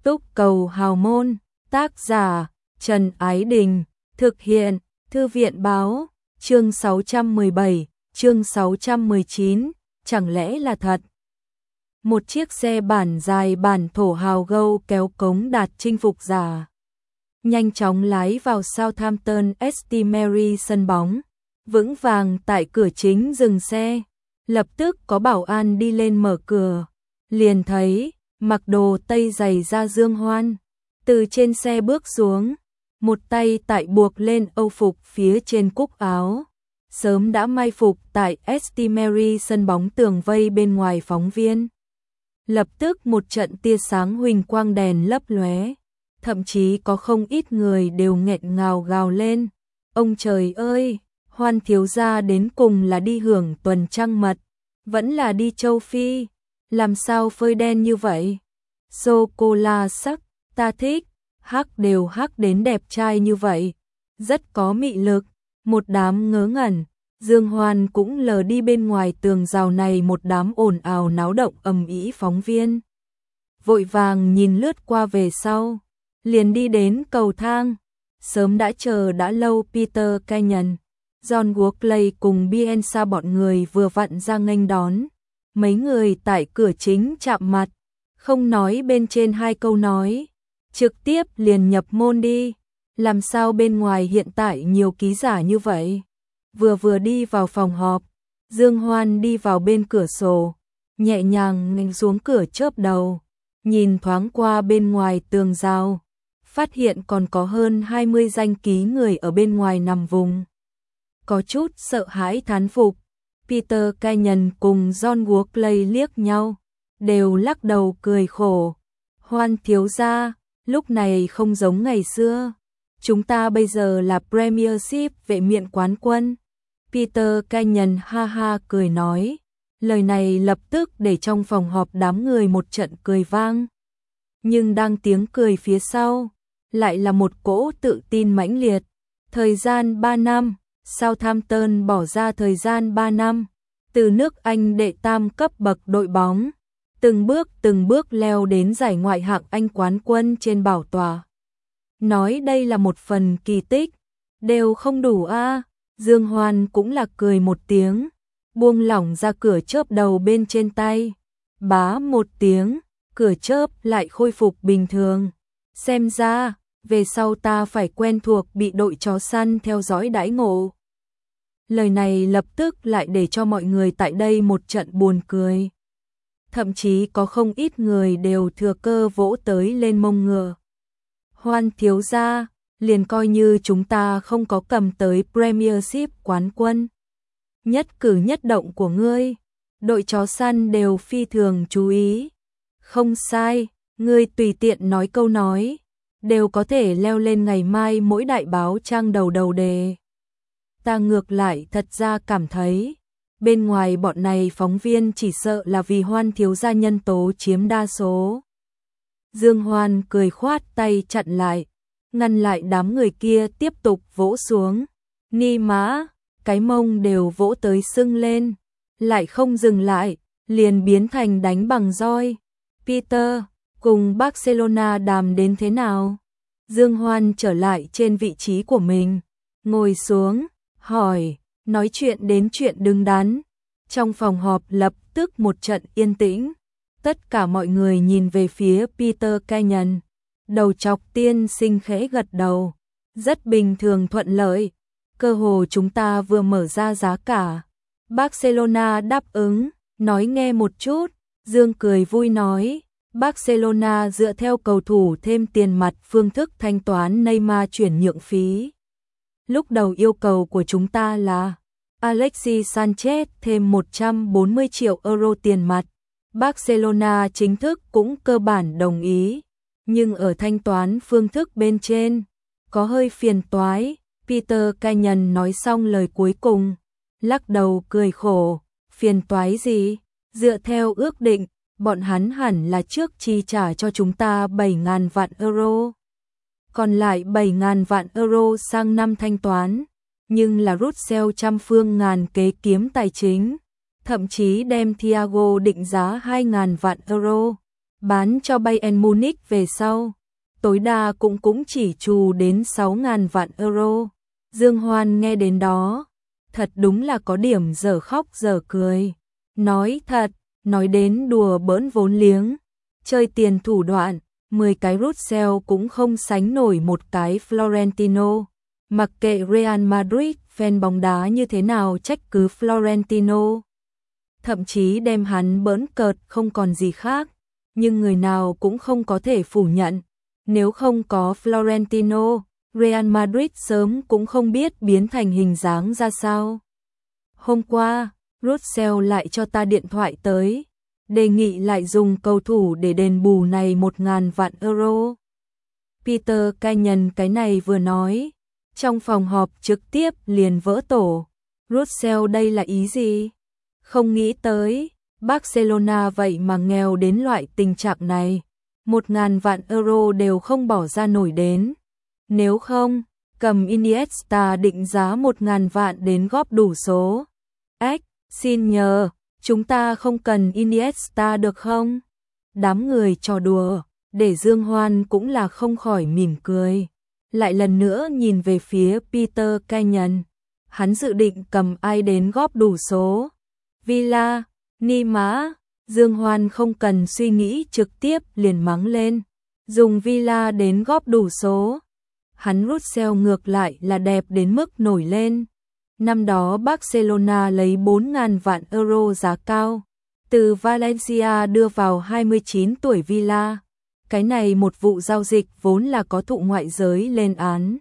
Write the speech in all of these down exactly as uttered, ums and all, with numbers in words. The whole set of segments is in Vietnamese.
Túc Cầu Hào Môn, tác giả Trần Ái Đình, thực hiện Thư viện Báo, chương sáu trăm mười bảy, chương sáu trăm mười chín, chẳng lẽ là thật? Một chiếc xe bản dài bản thổ hào gâu kéo cống đạt chinh phục giả. Nhanh chóng lái vào Southampton St Mary sân bóng, vững vàng tại cửa chính dừng xe. Lập tức có bảo an đi lên mở cửa, liền thấy mặc đồ tây giày da Dương Hoan từ trên xe bước xuống, một tay tại buộc lên âu phục phía trên cúc áo, sớm đã mai phục tại St Mary sân bóng tường vây bên ngoài phóng viên. Lập tức một trận tia sáng huỳnh quang đèn lấp lóe, thậm chí có không ít người đều nghẹn ngào gào lên. Ông trời ơi, Hoan thiếu gia đến cùng là đi hưởng tuần trăng mật, vẫn là đi châu Phi, làm sao phơi đen như vậy? Sô-cô-la sắc, ta thích, hắc đều hắc đến đẹp trai như vậy, rất có mị lực. Một đám ngớ ngẩn, Dương Hoan cũng lờ đi bên ngoài tường rào này một đám ồn ào náo động ầm ĩ phóng viên. Vội vàng nhìn lướt qua về sau, liền đi đến cầu thang, sớm đã chờ đã lâu Peter Kenyon, John Walkley cùng Bielsa bọn người vừa vặn ra nghênh đón. Mấy người tại cửa chính chạm mặt, không nói bên trên hai câu nói, trực tiếp liền nhập môn đi. Làm sao bên ngoài hiện tại nhiều ký giả như vậy? Vừa vừa đi vào phòng họp, Dương Hoan đi vào bên cửa sổ, nhẹ nhàng nghênh xuống cửa chớp đầu, nhìn thoáng qua bên ngoài tường rào, phát hiện còn có hơn hai mươi danh ký người ở bên ngoài nằm vùng. Có chút sợ hãi thán phục, Peter Kenyon cùng John Walkley liếc nhau, đều lắc đầu cười khổ. Hoan thiếu gia, lúc này không giống ngày xưa. Chúng ta bây giờ là Premiership vệ miện quán quân. Peter Kenyon ha ha cười nói. Lời này lập tức để trong phòng họp đám người một trận cười vang. Nhưng đang tiếng cười phía sau, lại là một cỗ tự tin mãnh liệt. Thời gian ba năm, Southampton bỏ ra thời gian ba năm, từ nước Anh đệ tam cấp bậc đội bóng, từng bước từng bước leo đến giải ngoại hạng Anh quán quân trên bảo tọa. Nói đây là một phần kỳ tích, đều không đủ a. À. Dương Hoan cũng là cười một tiếng, buông lỏng ra cửa chớp đầu bên trên tay. Bá một tiếng, cửa chớp lại khôi phục bình thường. Xem ra, về sau ta phải quen thuộc bị đội chó săn theo dõi đãi ngộ. Lời này lập tức lại để cho mọi người tại đây một trận buồn cười. Thậm chí có không ít người đều thừa cơ vỗ tới lên mông ngựa. Hoan thiếu gia, liền coi như chúng ta không có cầm tới Premiership quán quân. Nhất cử nhất động của ngươi, đội chó săn đều phi thường chú ý. Không sai, ngươi tùy tiện nói câu nói, đều có thể leo lên ngày mai mỗi đại báo trang đầu đầu đề. Ta ngược lại thật ra cảm thấy, bên ngoài bọn này phóng viên chỉ sợ là vì Hoan thiếu gia nhân tố chiếm đa số. Dương Hoan cười khoát tay chặn lại, ngăn lại đám người kia tiếp tục vỗ xuống. Ni má, cái mông đều vỗ tới sưng lên, lại không dừng lại, liền biến thành đánh bằng roi. Peter, cùng Barcelona đàm đến thế nào? Dương Hoan trở lại trên vị trí của mình, ngồi xuống, hỏi, nói chuyện đến chuyện đứng đắn. Trong phòng họp lập tức một trận yên tĩnh. Tất cả mọi người nhìn về phía Peter Kenyon. Đầu chọc tiên sinh khẽ gật đầu. Rất bình thường thuận lợi. Cơ hồ chúng ta vừa mở ra giá cả. Barcelona đáp ứng, nói nghe một chút. Dương cười vui nói. Barcelona dựa theo cầu thủ thêm tiền mặt phương thức thanh toán Neymar chuyển nhượng phí. Lúc đầu yêu cầu của chúng ta là Alexis Sanchez thêm một trăm bốn mươi triệu euro tiền mặt. Barcelona chính thức cũng cơ bản đồng ý, nhưng ở thanh toán phương thức bên trên, có hơi phiền toái. Peter Kenyon nói xong lời cuối cùng, lắc đầu cười khổ, phiền toái gì? Dựa theo ước định, bọn hắn hẳn là trước chi trả cho chúng ta bảy nghìn vạn euro. Còn lại bảy nghìn vạn euro sang năm thanh toán, nhưng là Russell trăm phương ngàn kế kiếm tài chính. Thậm chí đem Thiago định giá hai nghìn vạn euro. bán cho Bayern Munich về sau, tối đa cũng cũng chỉ trù đến sáu nghìn vạn euro. Dương Hoan nghe đến đó, thật đúng là có điểm dở khóc dở cười. Nói thật, nói đến đùa bỡn vốn liếng, chơi tiền thủ đoạn, mười cái Russell cũng không sánh nổi một cái Florentino. Mặc kệ Real Madrid fan bóng đá như thế nào trách cứ Florentino, thậm chí đem hắn bỡn cợt không còn gì khác, nhưng người nào cũng không có thể phủ nhận, nếu không có Florentino, Real Madrid sớm cũng không biết biến thành hình dáng ra sao. Hôm qua, Russell lại cho ta điện thoại tới, đề nghị lại dùng cầu thủ để đền bù này một ngàn vạn euro. Peter Kenyon cái này vừa nói, trong phòng họp trực tiếp liền vỡ tổ. Russell đây là ý gì? Không nghĩ tới, Barcelona vậy mà nghèo đến loại tình trạng này, một ngàn vạn euro đều không bỏ ra nổi đến. Nếu không, cầm Iniesta định giá một ngàn vạn đến góp đủ số. Ếch, xin nhờ, chúng ta không cần Iniesta được không? Đám người trò đùa, để Dương Hoan cũng là không khỏi mỉm cười. Lại lần nữa nhìn về phía Peter Kenyon, hắn dự định cầm ai đến góp đủ số. Villa, ni má, Dương Hoan không cần suy nghĩ trực tiếp liền mắng lên. Dùng Villa đến góp đủ số. Hắn Russell ngược lại là đẹp đến mức nổi lên. Năm đó Barcelona lấy bốn nghìn vạn euro giá cao, từ Valencia đưa vào hai mươi chín tuổi Villa. Cái này một vụ giao dịch vốn là có thụ ngoại giới lên án.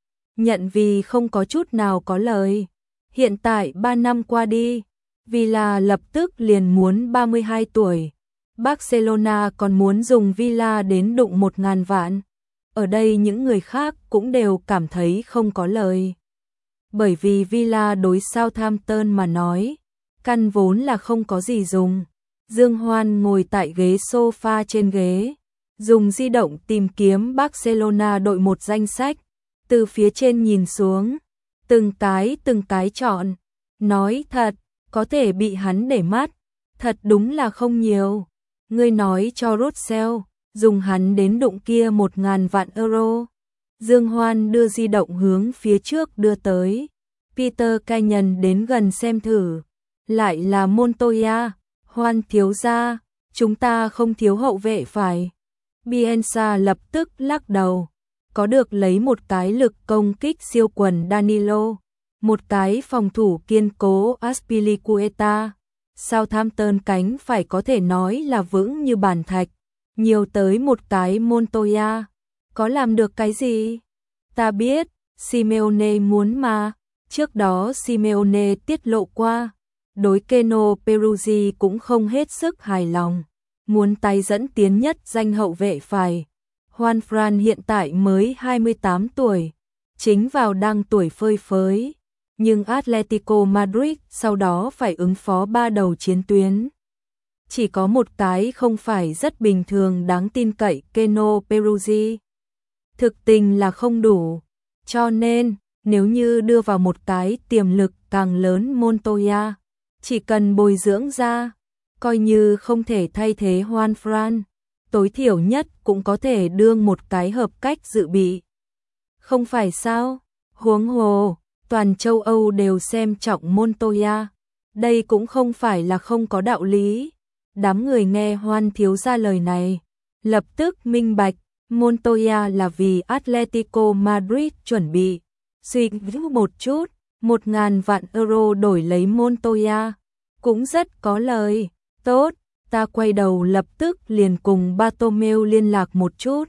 Nhận vì không có chút nào có lời. Hiện tại ba năm qua đi, Villa lập tức liền muốn ba mươi hai tuổi. Barcelona còn muốn dùng Villa đến đụng một ngàn vạn. Ở đây những người khác cũng đều cảm thấy không có lời. Bởi vì Villa đối Southampton mà nói, căn vốn là không có gì dùng. Dương Hoan ngồi tại ghế sofa trên ghế, dùng di động tìm kiếm Barcelona đội một danh sách, từ phía trên nhìn xuống, từng cái từng cái chọn. Nói thật, có thể bị hắn để mắt, thật đúng là không nhiều. Ngươi nói cho Russell, dùng hắn đến đụng kia một ngàn vạn euro. Dương Hoan đưa di động hướng phía trước đưa tới. Peter Kenyon đến gần xem thử. Lại là Montoya. Hoan thiếu gia, chúng ta không thiếu hậu vệ phải. Bielsa lập tức lắc đầu. Có được lấy một cái lực công kích siêu quần Danilo, một cái phòng thủ kiên cố Azpilicueta. Southampton cánh phải có thể nói là vững như bàn thạch. Nhiều tới một cái Montoya, có làm được cái gì? Ta biết, Simeone muốn mà. Trước đó Simeone tiết lộ qua, đối Keno Peruzzi cũng không hết sức hài lòng, muốn tái dẫn tiến nhất danh hậu vệ phải. Juan Fran hiện tại mới hai mươi tám tuổi, chính vào đang tuổi phơi phới, nhưng Atletico Madrid sau đó phải ứng phó ba đầu chiến tuyến. Chỉ có một cái không phải rất bình thường đáng tin cậy, Keno Peruzzi. Thực tình là không đủ, cho nên nếu như đưa vào một cái tiềm lực càng lớn Montoya, chỉ cần bồi dưỡng ra, coi như không thể thay thế Juan Fran, tối thiểu nhất cũng có thể đương một cái hợp cách dự bị. Không phải sao? Huống hồ, toàn châu Âu đều xem trọng Montoya, đây cũng không phải là không có đạo lý. Đám người nghe Hoan thiếu gia lời này, lập tức minh bạch, Montoya là vì Atletico Madrid chuẩn bị. Suy nghĩ một chút, một ngàn vạn euro đổi lấy Montoya, cũng rất có lời. Tốt, ta quay đầu lập tức liền cùng Bartomeu liên lạc một chút.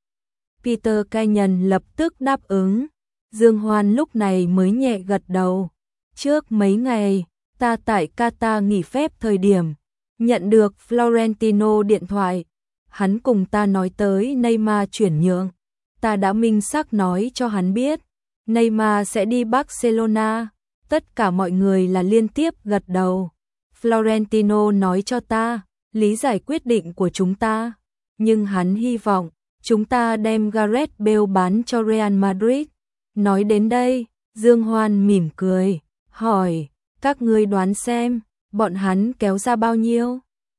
Peter Kenyon lập tức đáp ứng. Dương Hoan lúc này mới nhẹ gật đầu. Trước mấy ngày, ta tại Qatar nghỉ phép thời điểm, nhận được Florentino điện thoại. Hắn cùng ta nói tới Neymar chuyển nhượng. Ta đã minh xác nói cho hắn biết, Neymar sẽ đi Barcelona. Tất cả mọi người là liên tiếp gật đầu. Florentino nói cho ta, lý giải quyết định của chúng ta. Nhưng hắn hy vọng, chúng ta đem Gareth Bale bán cho Real Madrid. Nói đến đây, Dương Hoan mỉm cười, hỏi, các ngươi đoán xem, bọn hắn kéo ra bao nhiêu?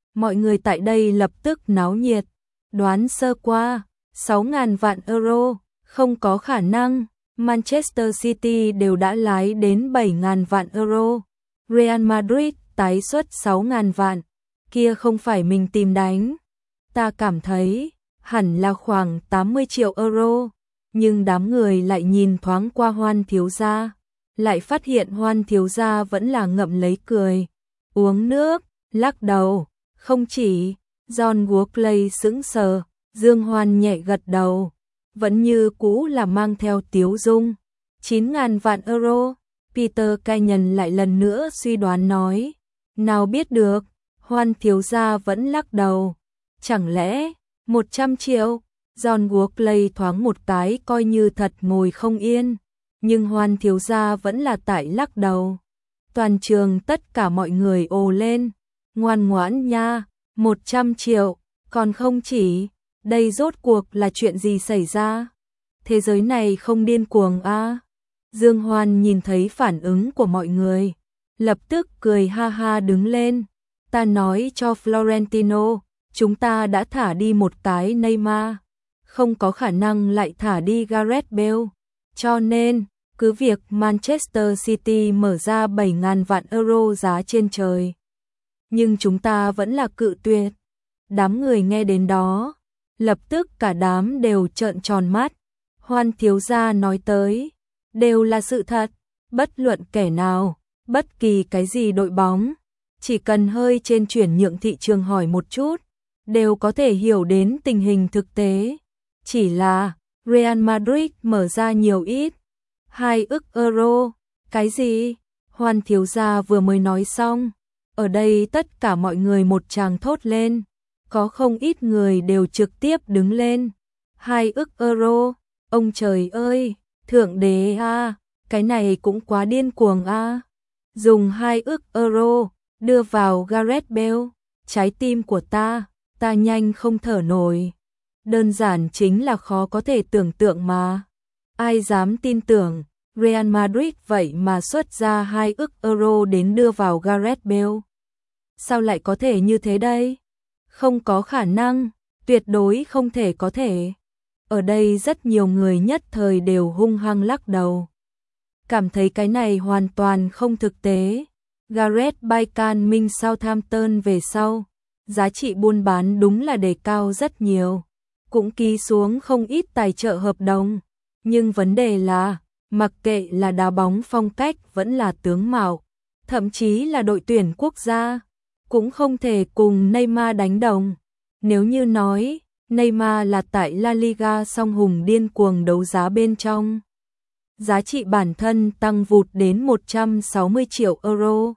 Mọi người tại đây lập tức náo nhiệt, đoán sơ qua, sáu nghìn vạn euro, không có khả năng, Manchester City đều đã lái đến bảy nghìn vạn euro, Real Madrid tái xuất sáu nghìn vạn, kia không phải mình tìm đánh. Ta cảm thấy, hẳn là khoảng tám mươi triệu euro, nhưng đám người lại nhìn thoáng qua Hoan thiếu gia, lại phát hiện Hoan thiếu gia vẫn là ngậm lấy cười, uống nước, lắc đầu, không chỉ, John Walkley sững sờ, Dương Hoan nhẹ gật đầu, vẫn như cũ là mang theo tiếu dung, chín nghìn vạn euro, Peter Kenyon lại lần nữa suy đoán nói, nào biết được, Hoan thiếu gia vẫn lắc đầu, chẳng lẽ, một trăm triệu, John Walkley thoáng một cái coi như thật ngồi không yên, nhưng Hoan thiếu gia vẫn là tại lắc đầu. Toàn trường tất cả mọi người ồ lên, ngoan ngoãn nha, một trăm triệu, còn không chỉ, đây rốt cuộc là chuyện gì xảy ra? Thế giới này không điên cuồng à? Dương Hoan nhìn thấy phản ứng của mọi người, lập tức cười ha ha đứng lên, ta nói cho Florentino, chúng ta đã thả đi một cái Neymar, không có khả năng lại thả đi Gareth Bale, cho nên, cứ việc Manchester City mở ra bảy nghìn vạn euro giá trên trời. Nhưng chúng ta vẫn là cự tuyệt. Đám người nghe đến đó, lập tức cả đám đều trợn tròn mắt. Hoan thiếu gia nói tới, đều là sự thật, bất luận kẻ nào, bất kỳ cái gì đội bóng, chỉ cần hơi trên chuyển nhượng thị trường hỏi một chút, đều có thể hiểu đến tình hình thực tế. Chỉ là, Real Madrid mở ra nhiều ít, hai ức euro, cái gì? Hoan thiếu gia vừa mới nói xong, ở đây tất cả mọi người một tràng thốt lên, có không ít người đều trực tiếp đứng lên. Hai ức euro, ông trời ơi, thượng đế a, cái này cũng quá điên cuồng a. Dùng hai ức euro đưa vào Gareth Bale, trái tim của ta, ta nhanh không thở nổi. Đơn giản chính là khó có thể tưởng tượng mà. Ai dám tin tưởng, Real Madrid vậy mà xuất ra hai ức euro đến đưa vào Gareth Bale. Sao lại có thể như thế đây? Không có khả năng, tuyệt đối không thể có thể. Ở đây rất nhiều người nhất thời đều hung hăng lắc đầu. Cảm thấy cái này hoàn toàn không thực tế. Gareth Bale can minh Southampton về sau, giá trị buôn bán đúng là đề cao rất nhiều. Cũng ký xuống không ít tài trợ hợp đồng. Nhưng vấn đề là, mặc kệ là đá bóng phong cách vẫn là tướng mạo, thậm chí là đội tuyển quốc gia, cũng không thể cùng Neymar đánh đồng. Nếu như nói, Neymar là tại La Liga song hùng điên cuồng đấu giá bên trong. Giá trị bản thân tăng vụt đến một trăm sáu mươi triệu euro.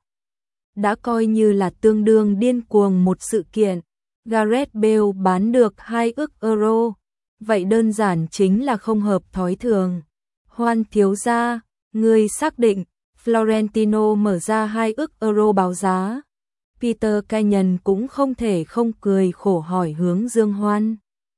Đã coi như là tương đương điên cuồng một sự kiện. Gareth Bale bán được hai ức euro. Vậy đơn giản chính là không hợp thói thường. Hoan thiếu gia, người xác định, Florentino mở ra hai ức euro báo giá. Peter Kenyon cũng không thể không cười khổ hỏi hướng Dương Hoan.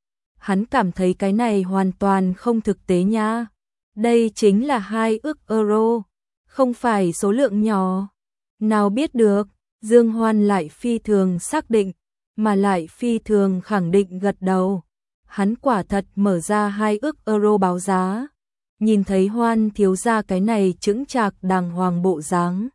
Hắn cảm thấy cái này hoàn toàn không thực tế nha. Đây chính là hai ức euro, không phải số lượng nhỏ. Nào biết được, Dương Hoan lại phi thường xác định, mà lại phi thường khẳng định gật đầu. Hắn quả thật mở ra hai ức euro báo giá. Nhìn thấy Hoan thiếu gia cái này chững chạc đàng hoàng bộ dáng.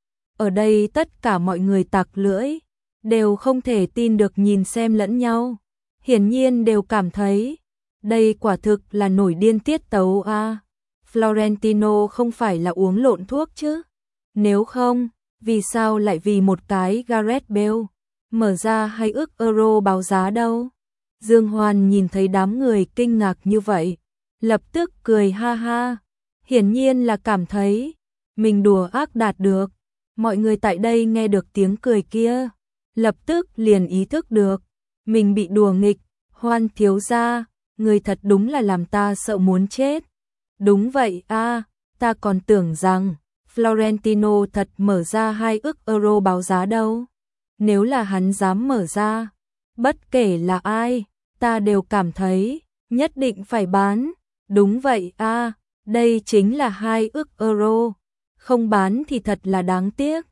Ở đây tất cả mọi người tặc lưỡi, đều không thể tin được nhìn xem lẫn nhau. Hiển nhiên đều cảm thấy, đây quả thực là nổi điên tiết tấu a. À. Florentino không phải là uống lộn thuốc chứ? Nếu không, vì sao lại vì một cái Gareth Bale mở ra hai ức euro báo giá đâu? Dương Hoan nhìn thấy đám người kinh ngạc như vậy, lập tức cười ha ha, hiển nhiên là cảm thấy mình đùa ác đạt được. Mọi người tại đây nghe được tiếng cười kia, lập tức liền ý thức được, mình bị đùa nghịch. Hoan thiếu gia, người thật đúng là làm ta sợ muốn chết. Đúng vậy a, à, ta còn tưởng rằng Florentino thật mở ra hai ức euro báo giá đâu. Nếu là hắn dám mở ra, bất kể là ai, ta đều cảm thấy nhất định phải bán. Đúng vậy a, à, đây chính là hai ức euro. Không bán thì thật là đáng tiếc.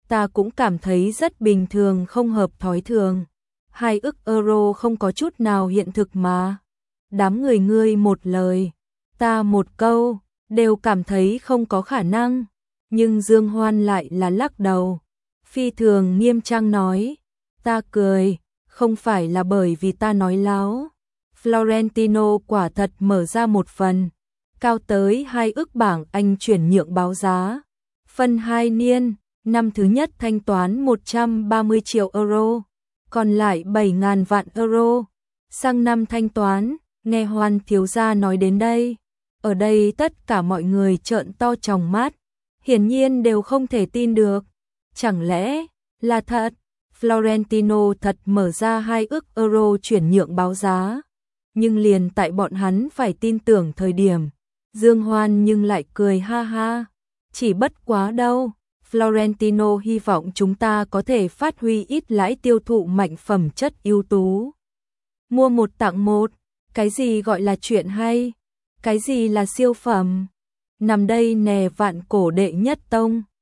ta cũng cảm thấy rất bình thường, không hợp thói thường. Hai ức euro không có chút nào hiện thực mà. Đám người ngươi một lời, ta một câu, đều cảm thấy không có khả năng. Nhưng Dương Hoan lại là lắc đầu. Phi thường nghiêm trang nói, ta cười, không phải là bởi vì ta nói láo. Florentino quả thật mở ra một phần, cao tới hai ức bảng Anh chuyển nhượng báo giá. Phân hai niên, năm thứ nhất thanh toán một trăm ba mươi triệu euro, còn lại bảy nghìn vạn euro. Sang năm thanh toán, nghe Hoan thiếu gia nói đến đây. Ở đây tất cả mọi người trợn to tròng mắt, hiển nhiên đều không thể tin được. Chẳng lẽ là thật? Florentino thật mở ra hai ức euro chuyển nhượng báo giá. Nhưng liền tại bọn hắn phải tin tưởng thời điểm, Dương Hoan nhưng lại cười ha ha. Chỉ bất quá đâu, Florentino hy vọng chúng ta có thể phát huy ít lãi tiêu thụ mạnh phẩm chất ưu tú. Mua một tặng một, cái gì gọi là chuyện hay? Cái gì là siêu phẩm? Nằm đây nè vạn cổ đệ nhất tông.